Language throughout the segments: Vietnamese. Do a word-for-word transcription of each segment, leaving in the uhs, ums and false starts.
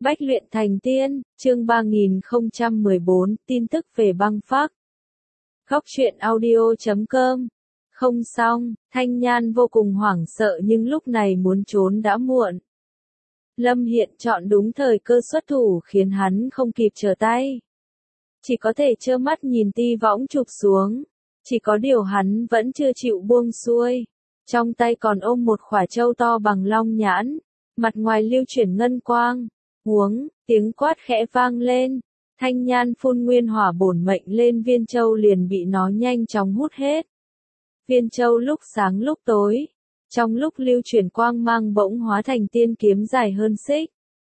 Bách luyện thành tiên, chương ba nghìn không trăm mười bốn, tin tức về băng phác. Góc truyện audio chấm com. Không xong, Thanh Nhan vô cùng hoảng sợ nhưng lúc này muốn trốn đã muộn. Lâm Hiện chọn đúng thời cơ xuất thủ khiến hắn không kịp trở tay. Chỉ có thể trơ mắt nhìn ti võng chụp xuống. Chỉ có điều hắn vẫn chưa chịu buông xuôi. Trong tay còn ôm một khỏa trâu to bằng long nhãn. Mặt ngoài lưu chuyển ngân quang. Huống, tiếng quát khẽ vang lên. Thanh Nhan phun nguyên hỏa bổn mệnh lên viên châu liền bị nó nhanh chóng hút hết. Viên châu lúc sáng lúc tối. Trong lúc lưu chuyển quang mang bỗng hóa thành tiên kiếm dài hơn xích.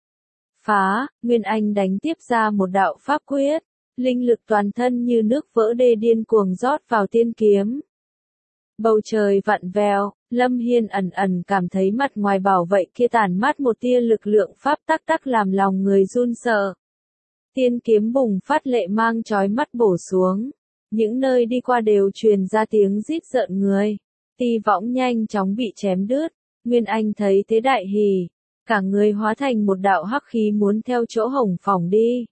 Phá, Nguyên Anh đánh tiếp ra một đạo pháp quyết. Linh lực toàn thân như nước vỡ đê điên cuồng rót vào tiên kiếm. Bầu trời vặn vẹo, Lâm Hiên ẩn ẩn cảm thấy mặt ngoài bảo vệ kia tản mát một tia lực lượng pháp tắc tắc làm lòng người run sợ. Tiên kiếm bùng phát lệ mang chói mắt bổ xuống. Những nơi đi qua đều truyền ra tiếng rít rợn người. Ti võng nhanh chóng bị chém đứt. Nguyên Anh thấy thế đại hỉ. Cả người hóa thành một đạo hắc khí muốn theo chỗ hồng phỏng đi.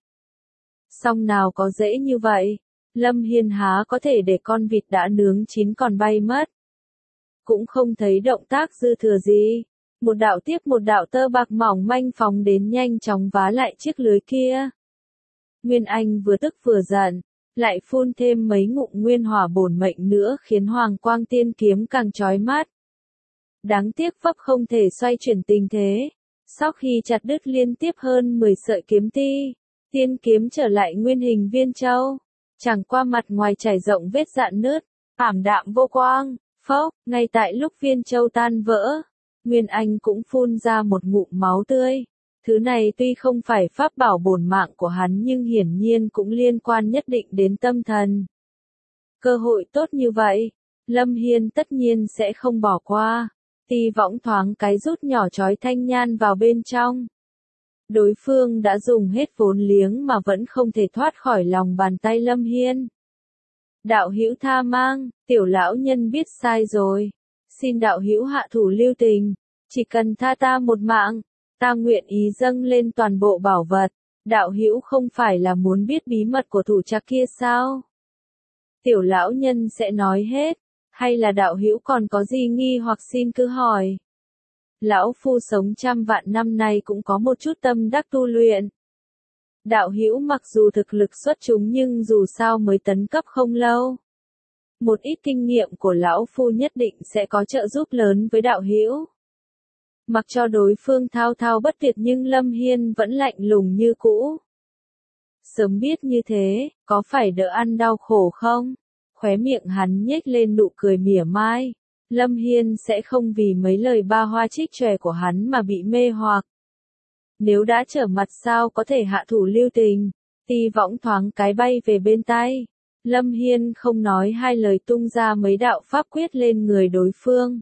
Song nào có dễ như vậy. Lâm Hiên há có thể để con vịt đã nướng chín còn bay mất. Cũng không thấy động tác dư thừa gì. Một đạo tiếp một đạo tơ bạc mỏng manh phóng đến nhanh chóng vá lại chiếc lưới kia. Nguyên Anh vừa tức vừa giận, lại phun thêm mấy ngụm nguyên hỏa bổn mệnh nữa khiến hoàng quang tiên kiếm càng chói mắt. Đáng tiếc vấp không thể xoay chuyển tình thế. Sau khi chặt đứt liên tiếp hơn mười sợi kiếm ti, tiên kiếm trở lại nguyên hình viên châu. Chẳng qua mặt ngoài trải rộng vết rạn nứt, ảm đạm vô quang, phốc, ngay tại lúc viên châu tan vỡ, Nguyên Anh cũng phun ra một ngụm máu tươi. Thứ này tuy không phải pháp bảo bổn mạng của hắn nhưng hiển nhiên cũng liên quan nhất định đến tâm thần. Cơ hội tốt như vậy, Lâm Hiên tất nhiên sẽ không bỏ qua. Ti võng thoáng cái rút nhỏ chói Thanh Nhan vào bên trong. Đối phương đã dùng hết vốn liếng mà vẫn không thể thoát khỏi lòng bàn tay Lâm Hiên. Đạo hữu tha mang, tiểu lão nhân biết sai rồi. Xin đạo hữu hạ thủ lưu tình, chỉ cần tha ta một mạng, ta nguyện ý dâng lên toàn bộ bảo vật. Đạo hữu không phải là muốn biết bí mật của thủ trạc kia sao? Tiểu lão nhân sẽ nói hết, hay là đạo hữu còn có gì nghi hoặc xin cứ hỏi. Lão phu sống trăm vạn năm nay cũng có một chút tâm đắc tu luyện. Đạo hữu mặc dù thực lực xuất chúng nhưng dù sao mới tấn cấp không lâu. Một ít kinh nghiệm của lão phu nhất định sẽ có trợ giúp lớn với đạo hữu. Mặc cho đối phương thao thao bất tuyệt nhưng Lâm Hiên vẫn lạnh lùng như cũ. Sớm biết như thế, có phải đỡ ăn đau khổ không? Khóe miệng hắn nhếch lên nụ cười mỉa mai. Lâm Hiên sẽ không vì mấy lời ba hoa trích tròe của hắn mà bị mê hoặc. Nếu đã trở mặt sao có thể hạ thủ lưu tình. Ti võng thoáng cái bay về bên tay. Lâm Hiên không nói hai lời tung ra mấy đạo pháp quyết lên người đối phương.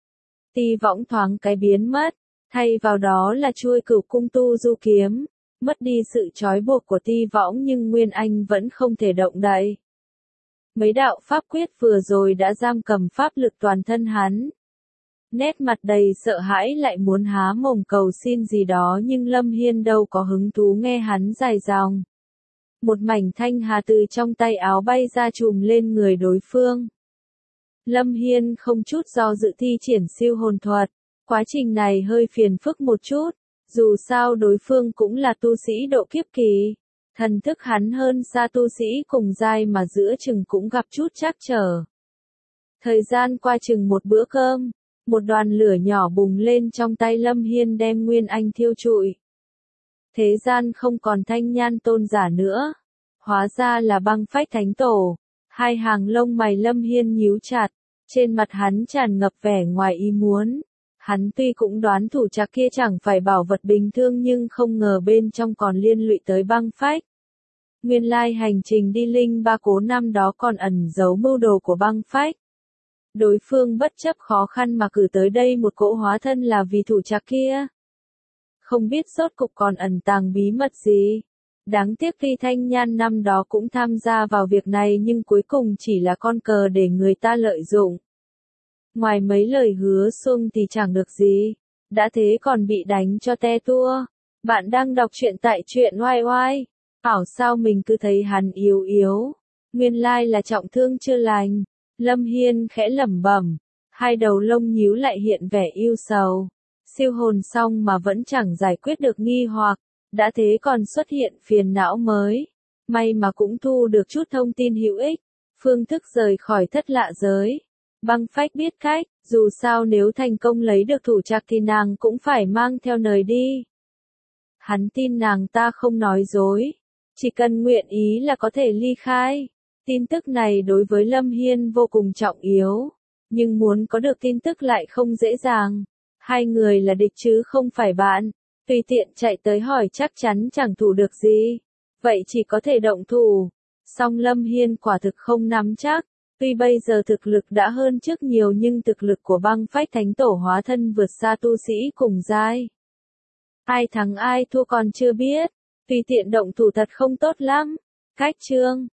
Ti võng thoáng cái biến mất. Thay vào đó là chuôi cửu cung tu du kiếm. Mất đi sự trói buộc của ti võng nhưng Nguyên Anh vẫn không thể động đậy. Mấy đạo pháp quyết vừa rồi đã giam cầm pháp lực toàn thân hắn. Nét mặt đầy sợ hãi lại muốn há mồm cầu xin gì đó nhưng Lâm Hiên đâu có hứng thú nghe hắn dài dòng. Một mảnh thanh hà từ trong tay áo bay ra trùm lên người đối phương. Lâm Hiên không chút do dự thi triển siêu hồn thuật. Quá trình này hơi phiền phức một chút. Dù sao đối phương cũng là tu sĩ độ kiếp kỳ. Thần thức hắn hơn xa tu sĩ cùng giai mà giữa chừng cũng gặp chút trắc trở. Thời gian qua chừng một bữa cơm, một đoàn lửa nhỏ bùng lên trong tay Lâm Hiên đem Nguyên Anh thiêu trụi. Thế gian không còn Thanh Nhan tôn giả nữa, hóa ra là băng phách thánh tổ. Hai hàng lông mày Lâm Hiên nhíu chặt, trên mặt hắn tràn ngập vẻ ngoài ý muốn. Hắn tuy cũng đoán thủ trạc kia chẳng phải bảo vật bình thường nhưng không ngờ bên trong còn liên lụy tới băng phách. Nguyên lai hành trình đi linh ba cố năm đó còn ẩn giấu mưu đồ của băng phách. Đối phương bất chấp khó khăn mà cử tới đây một cỗ hóa thân là vì thủ trạc kia. Không biết rốt cục còn ẩn tàng bí mật gì. Đáng tiếc khi Thanh Nhan năm đó cũng tham gia vào việc này nhưng cuối cùng chỉ là con cờ để người ta lợi dụng. Ngoài mấy lời hứa xuông thì chẳng được gì, đã thế còn bị đánh cho te tua. Bạn đang đọc truyện tại truyện oai oai. Bảo sao mình cứ thấy hắn yếu yếu. Nguyên lai là trọng thương chưa lành. Lâm Hiên khẽ lẩm bẩm. Hai đầu lông nhíu lại hiện vẻ ưu sầu. Siêu hồn xong mà vẫn chẳng giải quyết được nghi hoặc. Đã thế còn xuất hiện phiền não mới. May mà cũng thu được chút thông tin hữu ích. Phương thức rời khỏi thất lạ giới. Băng phách biết cách. Dù sao nếu thành công lấy được thủ trạc thì nàng cũng phải mang theo nời đi. Hắn tin nàng ta không nói dối. Chỉ cần nguyện ý là có thể ly khai. Tin tức này đối với Lâm Hiên vô cùng trọng yếu. Nhưng muốn có được tin tức lại không dễ dàng. Hai người là địch chứ không phải bạn. Tùy tiện chạy tới hỏi chắc chắn chẳng thủ được gì. Vậy chỉ có thể động thủ. Song Lâm Hiên quả thực không nắm chắc. Tuy bây giờ thực lực đã hơn trước nhiều nhưng thực lực của băng phách thánh tổ hóa thân vượt xa tu sĩ cùng giai. Ai thắng ai thua còn chưa biết. Tùy tiện động thủ thật không tốt lắm. Cách chương